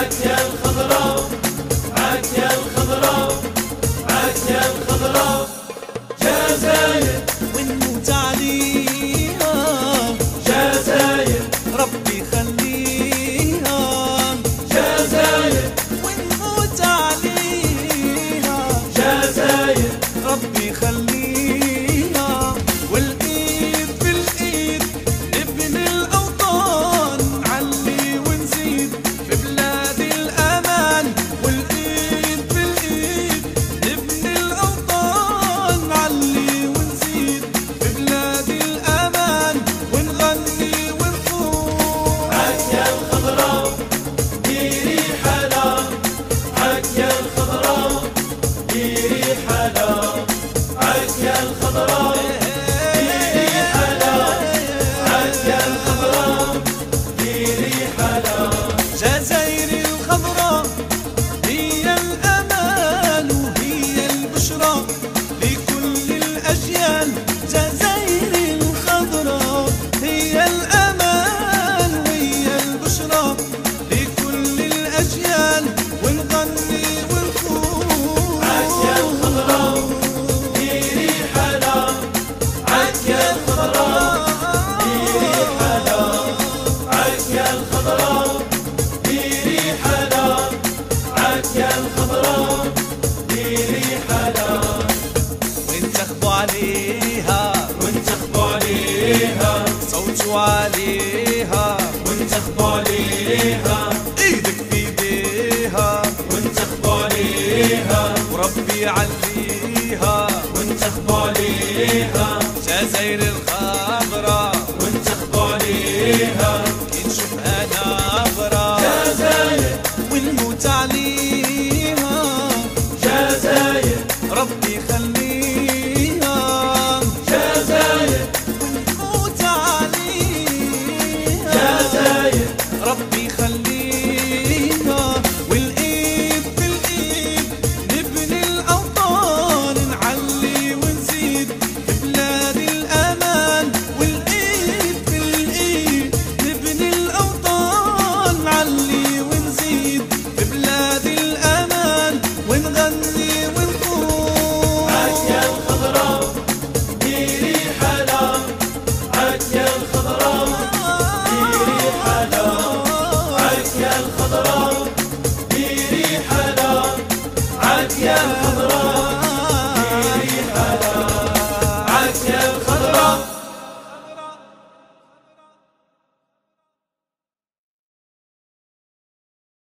عكيا الخضراء عكيا الخضراء عكيا الخضراء جزاير ونموت عليها جزاير ربي خليها جزاير ونموت عليها جزاير ربي خليها والايد بالايد نبني الاوطان علي ونزيد في بلاد الامان والايد بالايد نبني الاوطان علي ونزيد في بلاد الامان ونغني ونفوز عكيا الخضراء ديري حلا عكيا الخضراء ديري حلا عكيا الخضراء ديري حلا عكيا الخضراء ديري حلا جزاير الخضراء هي الأمان وهي البشرى لكل الأجيال جزاير الخضراء هي الأمان وهي البشرى لكل الأجيال ونغني ونفوز عكيا الخضراء ديري حلا عكيا الخضراء ديري حلا عكيا الخضراء ديري حلا عكيا الخضراء ديري حلا وانتخبوا عليها وانتخبوا عليها صوتوا عليها وانتخبوا عليها ايدك بايديها وانتخبوا عليها وربي يعليها وانتخبوا عليها جزاير